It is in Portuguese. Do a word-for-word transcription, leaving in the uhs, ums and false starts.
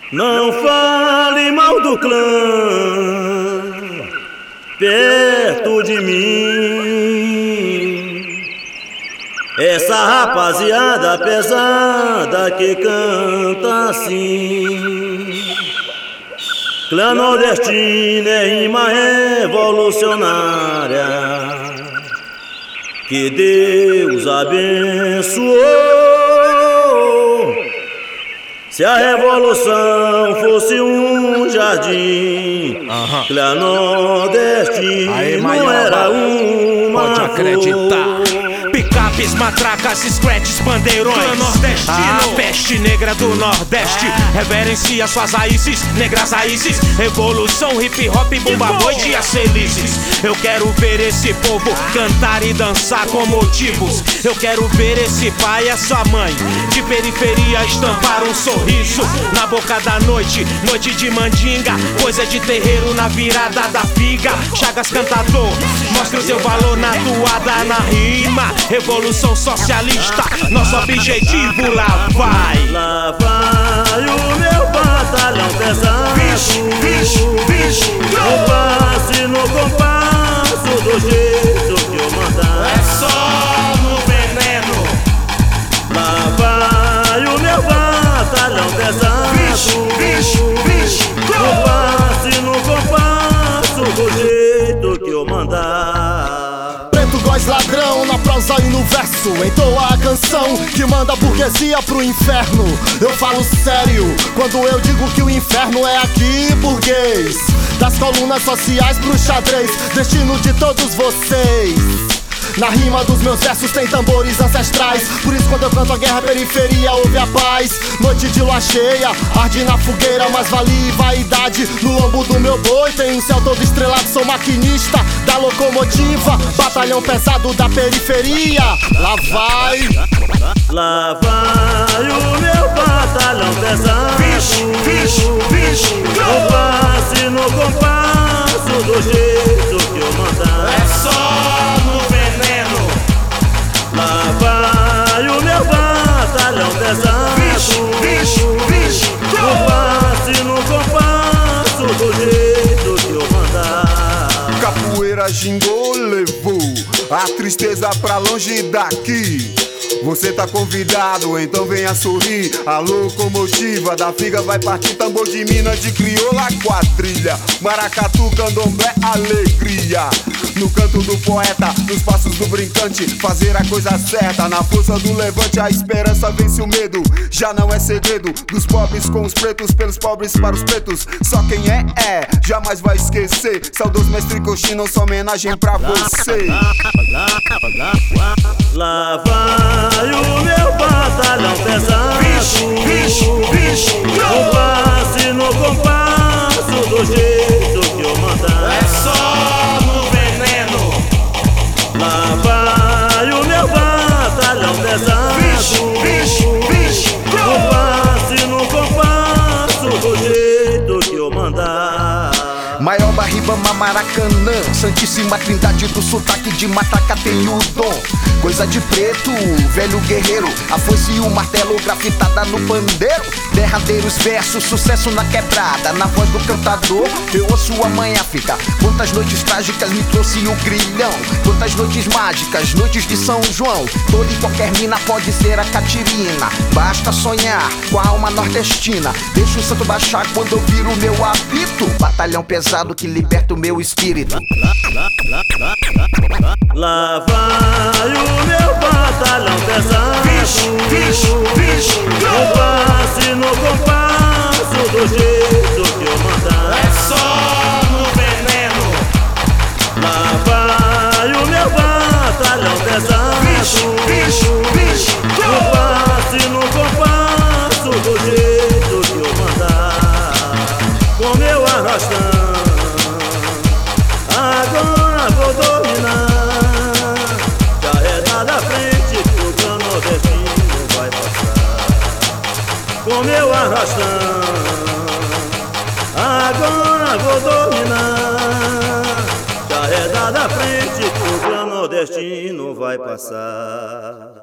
Não fale mal do clã perto de mim. Essa rapaziada pesada que canta assim. Clã nordestino é rima revolucionária que Deus abençoou. Se a revolução fosse um jardim, uh-huh. Clã nordestino Aê, não era uma pode acreditar. flor. Picapes, matracas, scratches, bandeirões. Clã nordestino, a peste negra do Nordeste. Reverencia suas raízes, negras raízes. Revolução, hip hop, bomba boi, dias felizes. Eu quero ver esse povo cantar e dançar com motivos. Eu quero ver esse pai e essa mãe de periferia estampar um sorriso na boca da noite, noite de mandinga, coisa de terreiro na virada da figa. Chagas cantador, mostra o seu valor na toada, na rima. Revolução socialista, nosso objetivo lá vai. Lá vai o meu batalhão pesado. Vixe, vixe, vixe. No passe, no compasso, do jeito que eu mandar. É só no veneno. Lá vai o meu batalhão pesado. Vixe, vixe, vixe. No passe, no compasso, do jeito que eu mandar. Voz ladrão na prosa e no verso, entoa a canção que manda a burguesia pro inferno. Eu falo sério quando eu digo que o inferno é aqui, burguês. Das colunas sociais pro xadrez, destino de todos vocês. Na rima dos meus versos tem tambores ancestrais. Por isso quando eu canto a guerra, a periferia ouve a paz. Noite de lua cheia, arde na fogueira, mas vale vaidade. No lombo do meu boi tem um céu todo estrelado. Sou maquinista da locomotiva, batalhão pesado da periferia. Lá vai, lá vai o meu batalhão pesado. Vixe, vixe, vixe. No passe, no compasso, do jeito que eu mandar. É só no veneno. Lá vai o meu batalhão pesado. Vixe, vixe, vixe. No passe, no compasso, do jeito que eu mandar. Capoeira gingou, levou a tristeza pra longe daqui. Você tá convidado, então venha sorrir. A locomotiva da figa vai partir. Tambor de Minas, de crioula, quadrilha. Maracatu, candomblé, alegria. No canto do poeta, nos passos do brincante, fazer a coisa certa. Na força do levante, a esperança vence o medo. Já não é segredo, dos pobres com os pretos, pelos pobres para os pretos. Só quem é, é, jamais vai esquecer. Saudoso mestre Coxinha, nossa homenagem pra você. Lá vai o meu batalhão pesado. Vixe, vixe, vixe. No passe, no compasso, do jeito que eu mandar. É só no veneno. Lá vai o meu batalhão pesado. Vixe, vixe, vixe. No passe, no compasso, do jeito que eu mandar. Maior Ribamar, Maracanã, Santíssima Trindade do sotaque de matraca tem o dom. Coisa de preto, velho guerreiro, a foice e o martelo grafitada no pandeiro. Derradeiros versos, sucesso na quebrada, na voz do cantador eu ouço a manhã fica. Quantas noites trágicas me trouxe o grilhão, quantas noites mágicas, noites de São João. Toda e qualquer mina pode ser a Catirina, basta sonhar com a alma nordestina. Deixa o santo baixar quando eu viro o meu apito, batalhão pesado que liberta o meu espírito. Lá vai o meu batalhão pesado. Vixe, vixe, vixe. No passe, no compasso, do jeito que eu mandar. É só no veneno. Lá vai o meu batalhão pesado. Vixe, vixe, vixe. No passe, no compasso, do jeito que eu mandar. Com meu arrastão, agora vou dominar. Já é da frente que o clã nordestino vai passar. Com meu arrastão, agora vou dominar. Já é da frente que o clã nordestino vai passar.